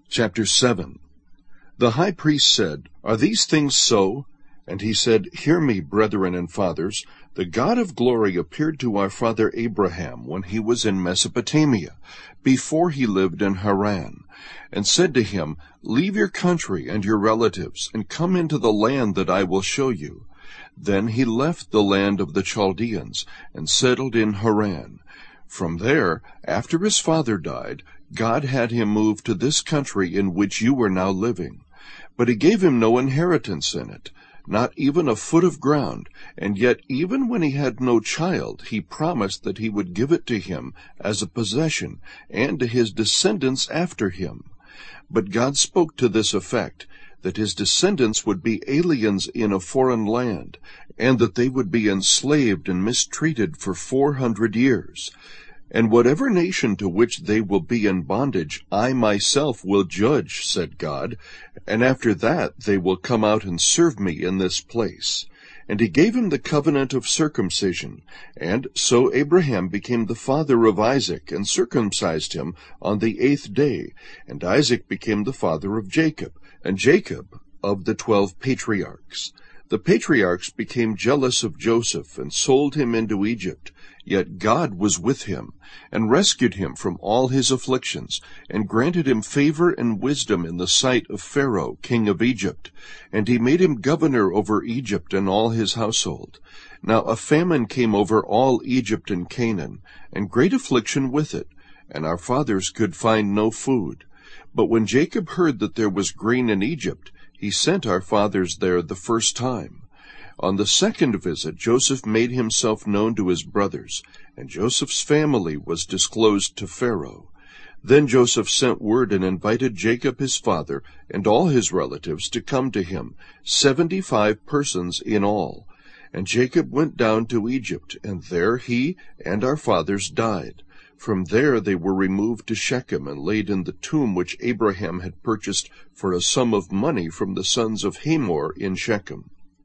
Chapter 7. The high priest said, "Are these things so?" And he said, "Hear me, brethren and fathers. The God of glory appeared to our father Abraham when he was in Mesopotamia, before he lived in Haran, and said to him, 'Leave your country and your relatives, and come into the land that I will show you.' Then he left the land of the Chaldeans and settled in Haran. From there, after his father died, God had him move to this country in which you are now living. But he gave him no inheritance in it, not even a foot of ground, and yet even when he had no child, he promised that he would give it to him as a possession, and to his descendants after him. But God spoke to this effect, that his descendants would be aliens in a foreign land, and that they would be enslaved and mistreated for 400 years. And whatever nation to which they will be in bondage, I myself will judge, said God, and after that they will come out and serve me in this place. And he gave him the covenant of circumcision, and so Abraham became the father of Isaac, and circumcised him on the 8th day, and Isaac became the father of Jacob, and Jacob of the 12 patriarchs. The patriarchs became jealous of Joseph, and sold him into Egypt. Yet God was with him, and rescued him from all his afflictions, and granted him favor and wisdom in the sight of Pharaoh, king of Egypt. And he made him governor over Egypt and all his household. Now a famine came over all Egypt and Canaan, and great affliction with it, and our fathers could find no food. But when Jacob heard that there was grain in Egypt, he sent our fathers there the first time. On the second visit, Joseph made himself known to his brothers, and Joseph's family was disclosed to Pharaoh. Then Joseph sent word and invited Jacob his father and all his relatives to come to him, 75 persons in all. And Jacob went down to Egypt, and there he and our fathers died. From there they were removed to Shechem and laid in the tomb which Abraham had purchased for a sum of money from the sons of Hamor in Shechem.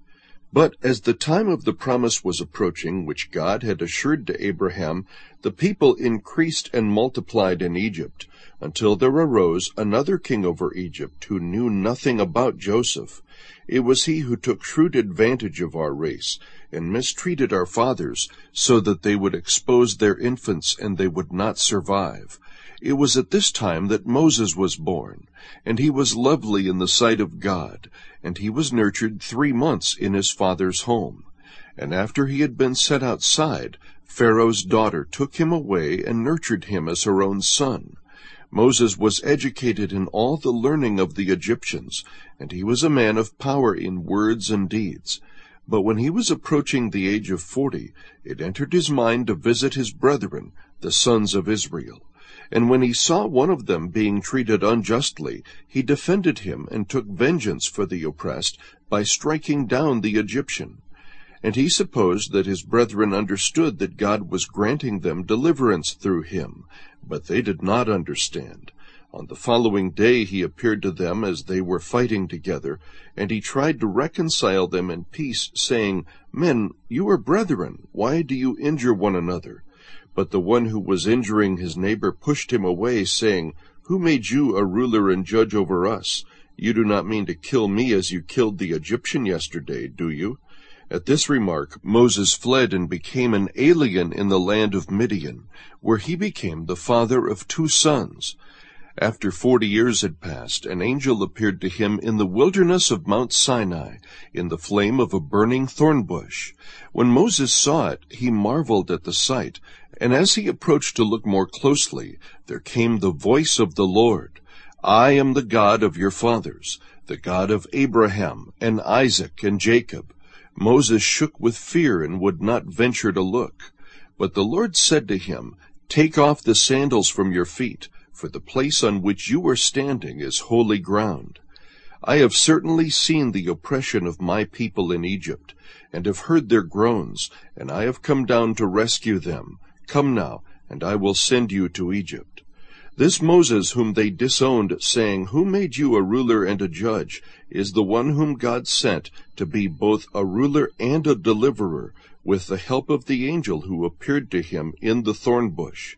But as the time of the promise was approaching, which God had assured to Abraham, the people increased and multiplied in Egypt, until there arose another king over Egypt who knew nothing about Joseph. It was he who took shrewd advantage of our race, and mistreated our fathers, so that they would expose their infants, and they would not survive. It was at this time that Moses was born, and he was lovely in the sight of God, and he was nurtured 3 months in his father's home. And after he had been set outside, Pharaoh's daughter took him away and nurtured him as her own son. Moses was educated in all the learning of the Egyptians, and he was a man of power in words and deeds. But when he was approaching the age of 40, it entered his mind to visit his brethren, the sons of Israel. And when he saw one of them being treated unjustly, he defended him and took vengeance for the oppressed by striking down the Egyptian. And he supposed that his brethren understood that God was granting them deliverance through him, but they did not understand. On the following day he appeared to them as they were fighting together, and he tried to reconcile them in peace, saying, "Men, you are brethren. Why do you injure one another?" But the one who was injuring his neighbor pushed him away, saying, "Who made you a ruler and judge over us? You do not mean to kill me as you killed the Egyptian yesterday, do you?" At this remark Moses fled and became an alien in the land of Midian, where he became the father of 2 sons. After 40 years had passed, an angel appeared to him in the wilderness of Mount Sinai, in the flame of a burning thorn bush. When Moses saw it, he marveled at the sight, and as he approached to look more closely, there came the voice of the Lord, "I am the God of your fathers, the God of Abraham and Isaac and Jacob." Moses shook with fear and would not venture to look. But the Lord said to him, "Take off the sandals from your feet, for the place on which you are standing is holy ground. I have certainly seen the oppression of my people in Egypt, and have heard their groans, and I have come down to rescue them. Come now, and I will send you to Egypt." This Moses whom they disowned, saying, "Who made you a ruler and a judge?" is the one whom God sent to be both a ruler and a deliverer, with the help of the angel who appeared to him in the thorn bush.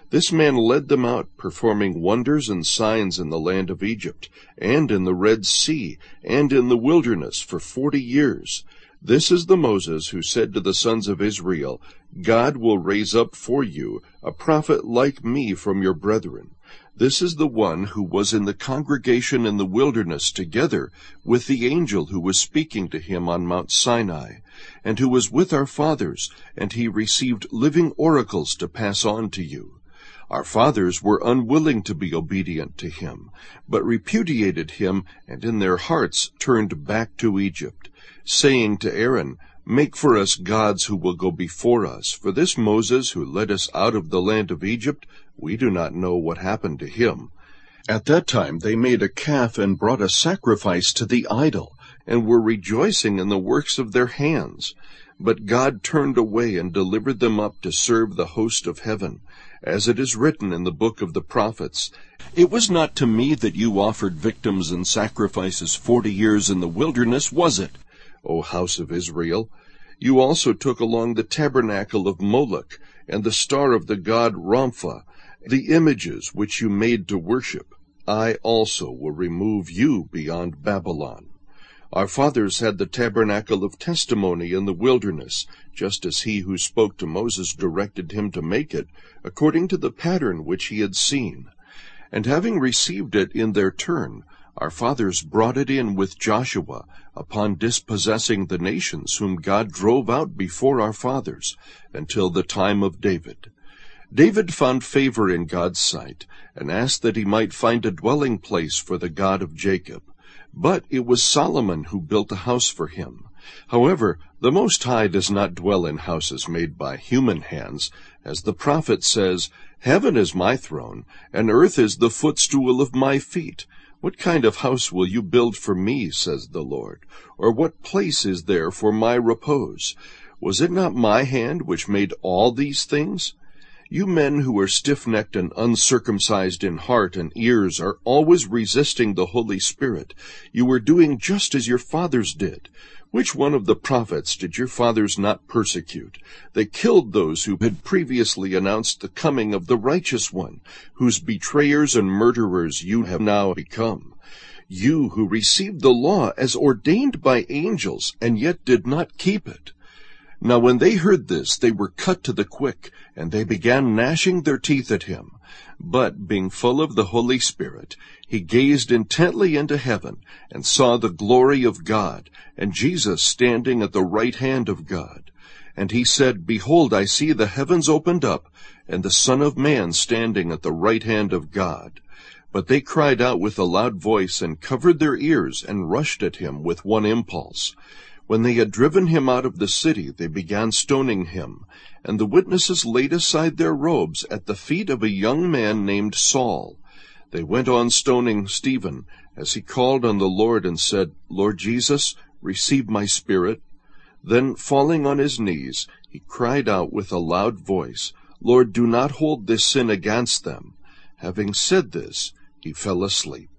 This man led them out, performing wonders and signs in the land of Egypt, and in the Red Sea, and in the wilderness for 40 years. This is the Moses who said to the sons of Israel, God will raise up for you a prophet like me from your brethren. This is the one who was in the congregation in the wilderness together with the angel who was speaking to him on Mount Sinai, and who was with our fathers, and he received living oracles to pass on to you. Our fathers were unwilling to be obedient to him, but repudiated him, and in their hearts turned back to Egypt, saying to Aaron, Make for us gods who will go before us, for this Moses who led us out of the land of Egypt, we do not know what happened to him. At that time they made a calf and brought a sacrifice to the idol, and were rejoicing in the works of their hands. But God turned away and delivered them up to serve the host of heaven, as it is written in the book of the prophets, It was not to me that you offered victims and sacrifices 40 years in the wilderness, was it, O house of Israel? You also took along the tabernacle of Moloch, and the star of the god Rompha, the images which you made to worship. I also will remove you beyond Babylon. Our fathers had the tabernacle of testimony in the wilderness, just as he who spoke to Moses directed him to make it, according to the pattern which he had seen. And having received it in their turn, our fathers brought it in with Joshua, upon dispossessing the nations whom God drove out before our fathers, until the time of David. David found favor in God's sight, and asked that he might find a dwelling place for the God of Jacob. But it was Solomon who built a house for him. However, the Most High does not dwell in houses made by human hands. As the prophet says, Heaven is my throne, and earth is the footstool of my feet. What kind of house will you build for me, says the Lord? Or what place is there for my repose? Was it not my hand which made all these things? You men who are stiff-necked and uncircumcised in heart and ears are always resisting the Holy Spirit. You are doing just as your fathers did. Which one of the prophets did your fathers not persecute? They killed those who had previously announced the coming of the Righteous One, whose betrayers and murderers you have now become. You who received the law as ordained by angels, and yet did not keep it. Now when they heard this, they were cut to the quick, and they began gnashing their teeth at him. But, being full of the Holy Spirit, he gazed intently into heaven, and saw the glory of God, and Jesus standing at the right hand of God. And he said, Behold, I see the heavens opened up, and the Son of Man standing at the right hand of God. But they cried out with a loud voice, and covered their ears, and rushed at him with one impulse. When they had driven him out of the city, they began stoning him. And the witnesses laid aside their robes at the feet of a young man named Saul. They went on stoning Stephen, as he called on the Lord and said, Lord Jesus, receive my spirit. Then, falling on his knees, he cried out with a loud voice, Lord, do not hold this sin against them. Having said this, he fell asleep.